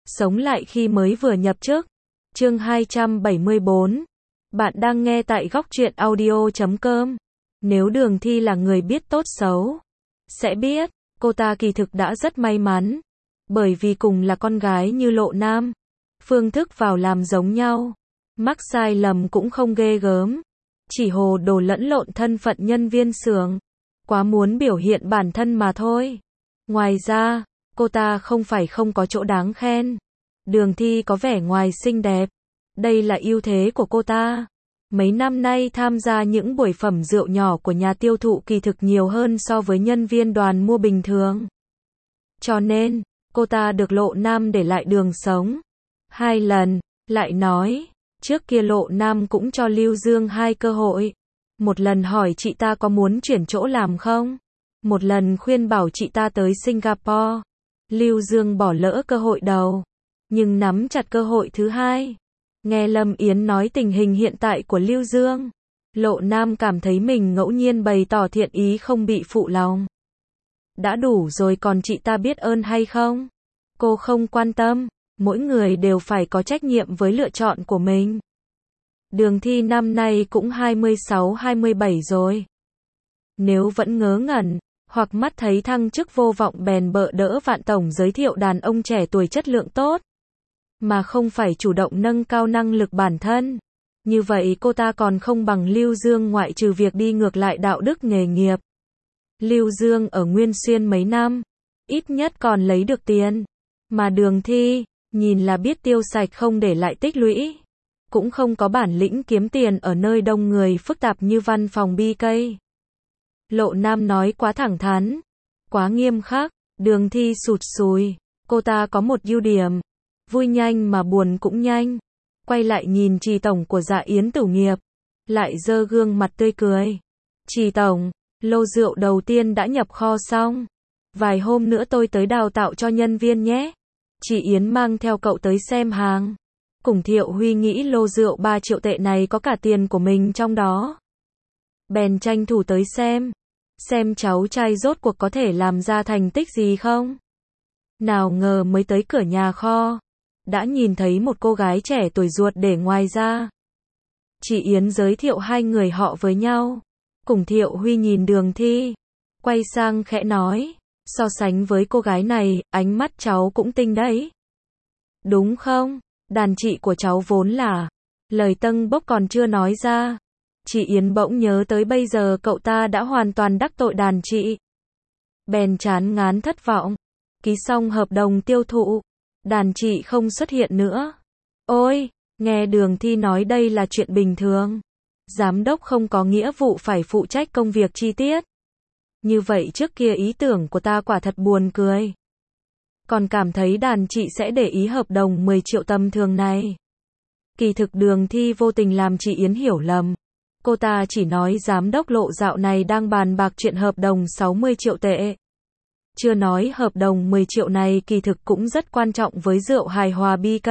Sống lại khi mới vừa nhập chức. Chương 274. Bạn đang nghe tại góc truyện audio.com. Nếu Đường Thi là người biết tốt xấu, sẽ biết, cô ta kỳ thực đã rất may mắn. Bởi vì cùng là con gái như Lộ Nam, phương thức vào làm giống nhau, mắc sai lầm cũng không ghê gớm. Chỉ hồ đồ lẫn lộn thân phận nhân viên xưởng, quá muốn biểu hiện bản thân mà thôi. Ngoài ra, cô ta không phải không có chỗ đáng khen. Đường Thi có vẻ ngoài xinh đẹp. Đây là ưu thế của cô ta. Mấy năm nay tham gia những buổi phẩm rượu nhỏ của nhà tiêu thụ kỳ thực nhiều hơn so với nhân viên đoàn mua bình thường. Cho nên, cô ta được Lộ Nam để lại đường sống 2 lần. Lại nói, trước kia Lộ Nam cũng cho Lưu Dương 2 cơ hội. Một lần hỏi chị ta có muốn chuyển chỗ làm không? Một lần khuyên bảo chị ta tới Singapore. Lưu Dương bỏ lỡ cơ hội đầu, nhưng nắm chặt cơ hội thứ 2. Nghe Lâm Yến nói tình hình hiện tại của Lưu Dương, Lộ Nam cảm thấy mình ngẫu nhiên bày tỏ thiện ý không bị phụ lòng. Đã đủ rồi, còn chị ta biết ơn hay không? Cô không quan tâm, mỗi người đều phải có trách nhiệm với lựa chọn của mình. Đường Thi năm nay cũng 26-27 rồi. Nếu vẫn ngớ ngẩn, hoặc mắt thấy thăng chức vô vọng bèn bợ đỡ Vạn Tổng giới thiệu đàn ông trẻ tuổi chất lượng tốt, mà không phải chủ động nâng cao năng lực bản thân, như vậy cô ta còn không bằng Lưu Dương, ngoại trừ việc đi ngược lại đạo đức nghề nghiệp. Lưu Dương ở Nguyên Xuyên mấy năm, ít nhất còn lấy được tiền, mà Đường Thi, nhìn là biết tiêu sạch không để lại tích lũy, cũng không có bản lĩnh kiếm tiền ở nơi đông người phức tạp như văn phòng BK. Lộ Nam nói quá thẳng thắn, quá nghiêm khắc. Đường Thi sụt sùi. Cô ta có một ưu điểm, vui nhanh mà buồn cũng nhanh. Quay lại nhìn Trì Tổng của Dạ Yến Tử Nghiệp, lại giơ gương mặt tươi cười. Trì Tổng, lô rượu đầu tiên đã nhập kho xong. Vài hôm nữa tôi tới đào tạo cho nhân viên nhé. Chị Yến mang theo cậu tới xem hàng. Cùng Thiệu Huy nghĩ lô rượu 3 triệu tệ này có cả tiền của mình trong đó. Bèn tranh thủ tới xem cháu trai rốt cuộc có thể làm ra thành tích gì không. Nào ngờ mới tới cửa nhà kho, đã nhìn thấy một cô gái trẻ tuổi ruột để ngoài ra. Chị Yến giới thiệu 2 người họ với nhau. Cùng Thiệu Huy nhìn Đường Thi, quay sang khẽ nói, so sánh với cô gái này, ánh mắt cháu cũng tinh đấy. Đúng không? Đàn chị của cháu vốn là... Lời tâng bốc còn chưa nói ra, chị Yến bỗng nhớ tới bây giờ cậu ta đã hoàn toàn đắc tội đàn chị. Bèn chán ngán thất vọng. Ký xong hợp đồng tiêu thụ, đàn chị không xuất hiện nữa. Ôi, nghe Đường Thi nói đây là chuyện bình thường. Giám đốc không có nghĩa vụ phải phụ trách công việc chi tiết. Như vậy trước kia ý tưởng của ta quả thật buồn cười. Còn cảm thấy đàn chị sẽ để ý hợp đồng 10 triệu tầm thường này. Kỳ thực Đường Thi vô tình làm chị Yến hiểu lầm. Cô ta chỉ nói giám đốc Lộ dạo này đang bàn bạc chuyện hợp đồng 60 triệu tệ. Chưa nói hợp đồng 10 triệu này kỳ thực cũng rất quan trọng với rượu hài hòa BK.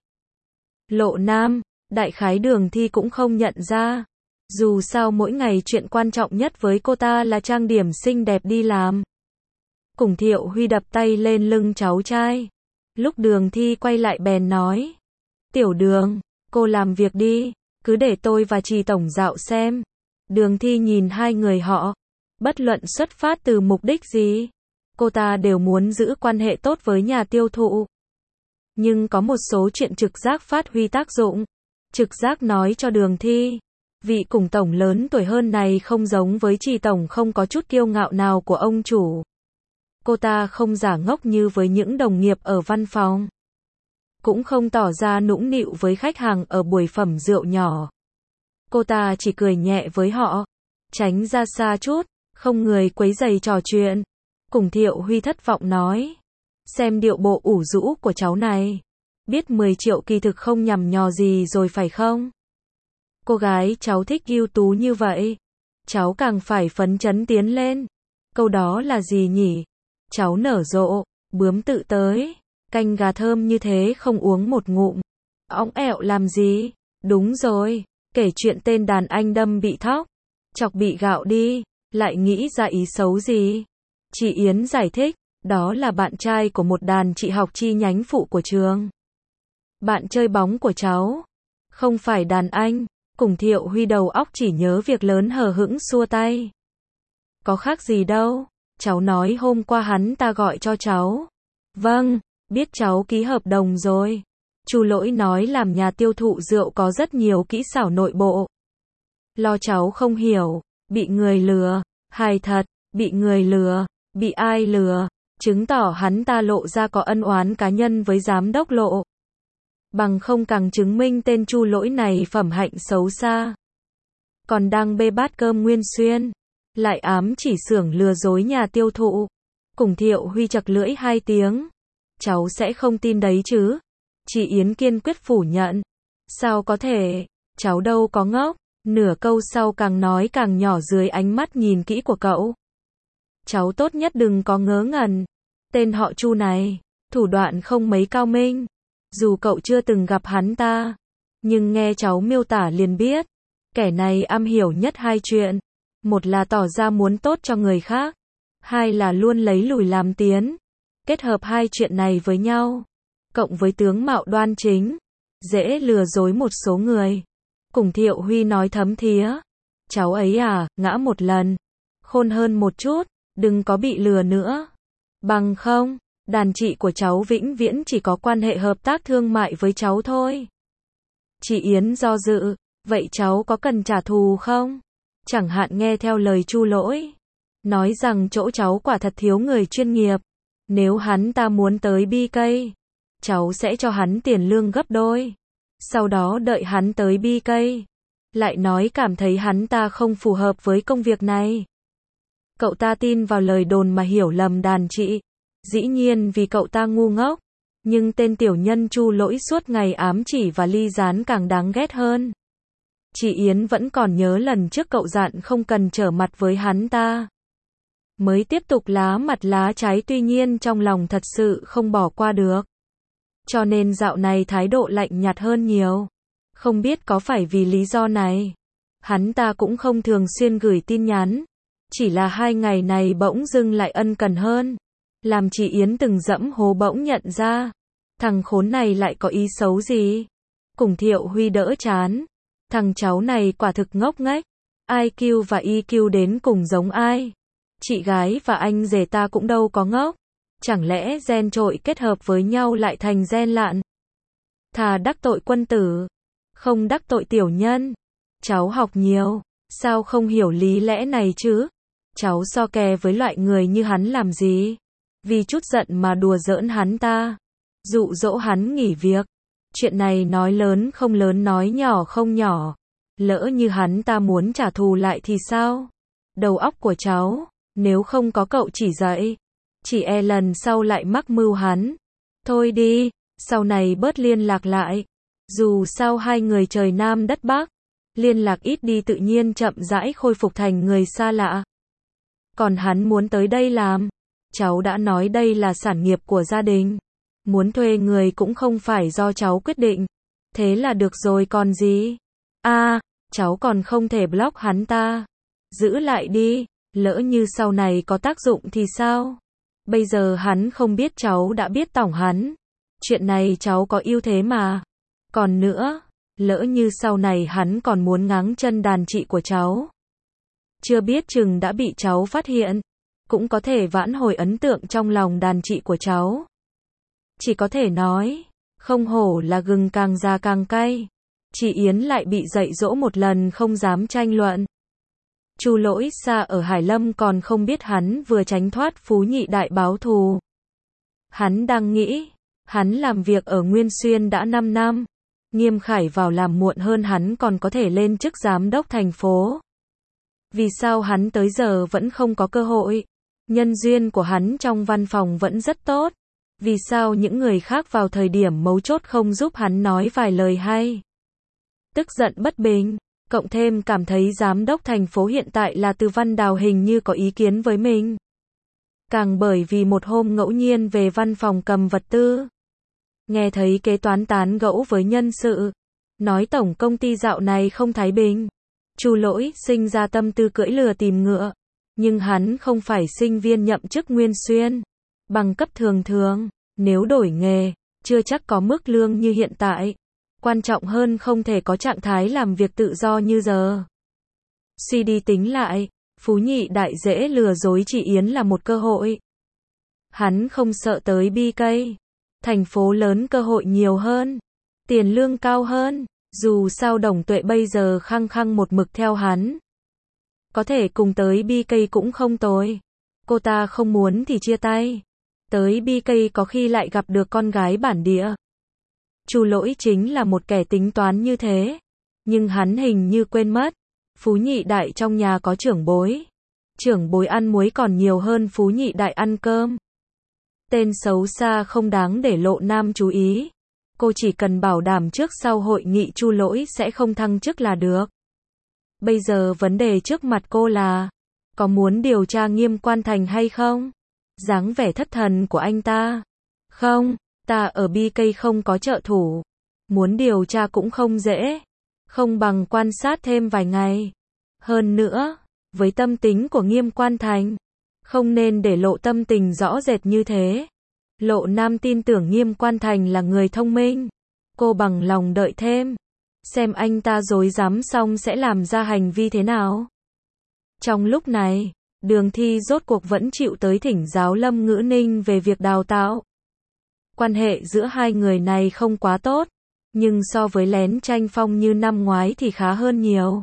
Lộ Nam, đại khái Đường Thi cũng không nhận ra. Dù sao mỗi ngày chuyện quan trọng nhất với cô ta là trang điểm xinh đẹp đi làm. Cùng Thiệu Huy đập tay lên lưng cháu trai. Lúc Đường Thi quay lại bèn nói, Tiểu Đường, cô làm việc đi, cứ để tôi và Trì Tổng dạo xem. Đường Thi nhìn 2 người họ, bất luận xuất phát từ mục đích gì, cô ta đều muốn giữ quan hệ tốt với nhà tiêu thụ. Nhưng có một số chuyện trực giác phát huy tác dụng. Trực giác nói cho Đường Thi, vị cùng tổng lớn tuổi hơn này không giống với Trì Tổng, không có chút kiêu ngạo nào của ông chủ. Cô ta không giả ngốc như với những đồng nghiệp ở văn phòng, cũng không tỏ ra nũng nịu với khách hàng ở buổi phẩm rượu nhỏ. Cô ta chỉ cười nhẹ với họ, tránh ra xa chút, không người quấy rầy trò chuyện. Cùng Thiệu Huy thất vọng nói, xem điệu bộ ủ rũ của cháu này, biết 10 triệu kỳ thực không nhằm nhò gì rồi phải không? Cô gái cháu thích ưu tú như vậy, cháu càng phải phấn chấn tiến lên. Câu đó là gì nhỉ? Cháu nở rộ, bướm tự tới, canh gà thơm như thế không uống một ngụm. Õng ẹo làm gì? Đúng rồi, kể chuyện tên đàn anh đâm bị thóc, chọc bị gạo đi, lại nghĩ ra ý xấu gì? Chị Yến giải thích, Đó là bạn trai của một đàn chị học chi nhánh phụ của trường. Bạn chơi bóng của cháu. Không phải đàn anh. Cùng Thiệu Huy đầu óc chỉ nhớ việc lớn hờ hững xua tay. Có khác gì đâu. Cháu nói hôm qua hắn ta gọi cho cháu. Vâng, biết cháu ký hợp đồng rồi. Chu Lỗi nói làm nhà tiêu thụ rượu có rất nhiều kỹ xảo nội bộ. Lo cháu không hiểu, bị người lừa, hài thật, bị người lừa, bị ai lừa, chứng tỏ hắn ta lộ ra có ân oán cá nhân với giám đốc Lộ. Bằng không càng chứng minh tên Chu Lỗi này phẩm hạnh xấu xa. Còn đang bê bát cơm Nguyên Xuyên, lại ám chỉ xưởng lừa dối nhà tiêu thụ. Cùng Thiệu Huy chật lưỡi 2 tiếng. Cháu sẽ không tin đấy chứ. Chị Yến kiên quyết phủ nhận. Sao có thể, cháu đâu có ngốc. Nửa câu sau càng nói càng nhỏ dưới ánh mắt nhìn kỹ của cậu. Cháu tốt nhất đừng có ngớ ngẩn. Tên họ Chu này, thủ đoạn không mấy cao minh. Dù cậu chưa từng gặp hắn ta, nhưng nghe cháu miêu tả liền biết. Kẻ này am hiểu nhất 2 chuyện. Một là tỏ ra muốn tốt cho người khác. 2 là luôn lấy lùi làm tiến. Kết hợp 2 chuyện này với nhau, cộng với tướng mạo đoan chính, dễ lừa dối một số người. Cùng Thiệu Huy nói thấm thía. Cháu ấy à, ngã một lần. Khôn hơn một chút, đừng có bị lừa nữa. Bằng không, đàn chị của cháu vĩnh viễn chỉ có quan hệ hợp tác thương mại với cháu thôi. Chị Yến do dự, vậy cháu có cần trả thù không? Chẳng hạn nghe theo lời Chu Lỗi. Nói rằng chỗ cháu quả thật thiếu người chuyên nghiệp. Nếu hắn ta muốn tới BK, cháu sẽ cho hắn tiền lương gấp đôi. Sau đó đợi hắn tới BK, lại nói cảm thấy hắn ta không phù hợp với công việc này. Cậu ta tin vào lời đồn mà hiểu lầm đàn chị. Dĩ nhiên vì cậu ta ngu ngốc. Nhưng tên tiểu nhân Chu Lỗi suốt ngày ám chỉ và ly gián càng đáng ghét hơn. Chị Yến vẫn còn nhớ lần trước cậu dặn không cần trở mặt với hắn ta. Mới tiếp tục lá mặt lá trái, tuy nhiên trong lòng thật sự không bỏ qua được. Cho nên dạo này thái độ lạnh nhạt hơn nhiều. Không biết có phải vì lý do này. Hắn ta cũng không thường xuyên gửi tin nhắn. Chỉ là 2 ngày này bỗng dưng lại ân cần hơn. Làm chị Yến từng dẫm hố bỗng nhận ra. Thằng khốn này lại có ý xấu gì. Cùng Thiệu Huy đỡ chán. Thằng cháu này quả thực ngốc nghếch. IQ và EQ đến cùng giống ai. Chị gái và anh rể ta cũng đâu có ngốc. Chẳng lẽ gen trội kết hợp với nhau lại thành gen lạn. Thà đắc tội quân tử, không đắc tội tiểu nhân. Cháu học nhiều, sao không hiểu lý lẽ này chứ? Cháu so kè với loại người như hắn làm gì? Vì chút giận mà đùa giỡn hắn ta. Dụ dỗ hắn nghỉ việc. Chuyện này nói lớn không lớn, nói nhỏ không nhỏ. Lỡ như hắn ta muốn trả thù lại thì sao? Đầu óc của cháu, nếu không có cậu chỉ dạy, chỉ e lần sau lại mắc mưu hắn. Thôi đi, sau này bớt liên lạc lại. Dù sao 2 người trời Nam đất Bắc, liên lạc ít đi tự nhiên chậm rãi khôi phục thành người xa lạ. Còn hắn muốn tới đây làm, cháu đã nói đây là sản nghiệp của gia đình. Muốn thuê người cũng không phải do cháu quyết định. Thế là được rồi còn gì. Cháu còn không thể block hắn ta. Giữ lại đi, lỡ như sau này có tác dụng thì sao? Bây giờ hắn không biết cháu đã biết tỏng hắn. Chuyện này cháu có ưu thế mà. Còn nữa, lỡ như sau này hắn còn muốn ngáng chân đàn chị của cháu. Chưa biết chừng đã bị cháu phát hiện. Cũng có thể vãn hồi ấn tượng trong lòng đàn chị của cháu. Chỉ có thể nói, không hổ là gừng càng già càng cay. Chị Yến lại bị dạy dỗ một lần không dám tranh luận. Chu Lỗi xa ở Hải Lâm còn không biết hắn vừa tránh thoát Phú Nhị Đại báo thù. Hắn đang nghĩ, hắn làm việc ở Nguyên Xuyên đã 5 năm. Nghiêm Khải vào làm muộn hơn hắn còn có thể lên chức giám đốc thành phố. Vì sao hắn tới giờ vẫn không có cơ hội? Nhân duyên của hắn trong văn phòng vẫn rất tốt. Vì sao những người khác vào thời điểm mấu chốt không giúp hắn nói vài lời hay? Tức giận bất bình, cộng thêm cảm thấy giám đốc thành phố hiện tại là Từ Văn Đào hình như có ý kiến với mình. Càng bởi vì một hôm ngẫu nhiên về văn phòng cầm vật tư. Nghe thấy kế toán tán gẫu với nhân sự. Nói tổng công ty dạo này không thái bình. Chu Lỗi sinh ra tâm tư cưỡi lừa tìm ngựa. Nhưng hắn không phải sinh viên nhậm chức Nguyên Xuyên. Bằng cấp thường thường, nếu đổi nghề, chưa chắc có mức lương như hiện tại. Quan trọng hơn không thể có trạng thái làm việc tự do như giờ. Suy đi tính lại, Phú Nhị Đại dễ lừa dối chị Yến là một cơ hội. Hắn không sợ tới BK. Thành phố lớn cơ hội nhiều hơn, tiền lương cao hơn, dù sao Đồng Tuệ bây giờ khăng khăng một mực theo hắn. Có thể cùng tới BK cũng không tồi. Cô ta không muốn thì chia tay. Tới BK có khi lại gặp được con gái bản địa. Chu Lỗi chính là một kẻ tính toán như thế. Nhưng hắn hình như quên mất. Phú Nhị Đại trong nhà có trưởng bối. Trưởng bối ăn muối còn nhiều hơn Phú Nhị Đại ăn cơm. Tên xấu xa không đáng để Lộ Nam chú ý. Cô chỉ cần bảo đảm trước sau hội nghị Chu Lỗi sẽ không thăng chức là được. Bây giờ vấn đề trước mặt cô là, có muốn điều tra Nghiêm Quan Thành hay không? Dáng vẻ thất thần của anh ta. Không, ta ở BK không có trợ thủ. Muốn điều tra cũng không dễ. Không bằng quan sát thêm vài ngày. Hơn nữa, với tâm tính của Nghiêm Quan Thành, không nên để lộ tâm tình rõ rệt như thế. Lộ Nam tin tưởng Nghiêm Quan Thành là người thông minh. Cô bằng lòng đợi thêm. Xem anh ta dối dám xong sẽ làm ra hành vi thế nào. Trong lúc này, Đường Thi rốt cuộc vẫn chịu tới thỉnh giáo Lâm Ngữ Ninh về việc đào tạo. Quan hệ giữa hai người này không quá tốt, nhưng so với lén tranh phong như năm ngoái thì khá hơn nhiều.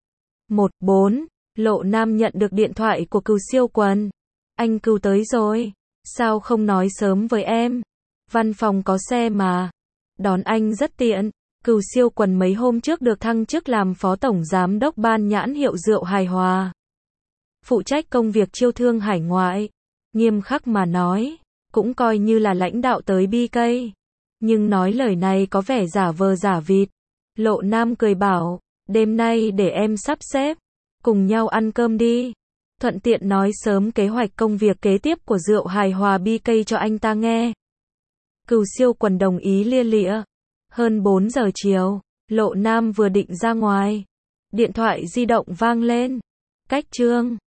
14. Lộ Nam nhận được điện thoại của Cừu Siêu Quần. Anh Cừu tới rồi. Sao không nói sớm với em? Văn phòng có xe mà. Đón anh rất tiện. Cừu Siêu Quần mấy hôm trước được thăng chức làm phó tổng giám đốc ban nhãn hiệu rượu Hài Hòa. Phụ trách công việc chiêu thương hải ngoại. Nghiêm khắc mà nói, cũng coi như là lãnh đạo tới BK. Nhưng nói lời này có vẻ giả vờ giả vịt. Lộ Nam cười bảo, đêm nay để em sắp xếp. Cùng nhau ăn cơm đi. Thuận tiện nói sớm kế hoạch công việc kế tiếp của rượu Hài Hòa BK cho anh ta nghe. Cừu Siêu Quần đồng ý lia lịa. Hơn 4 giờ chiều, Lộ Nam vừa định ra ngoài. Điện thoại di động vang lên. Cách Trương.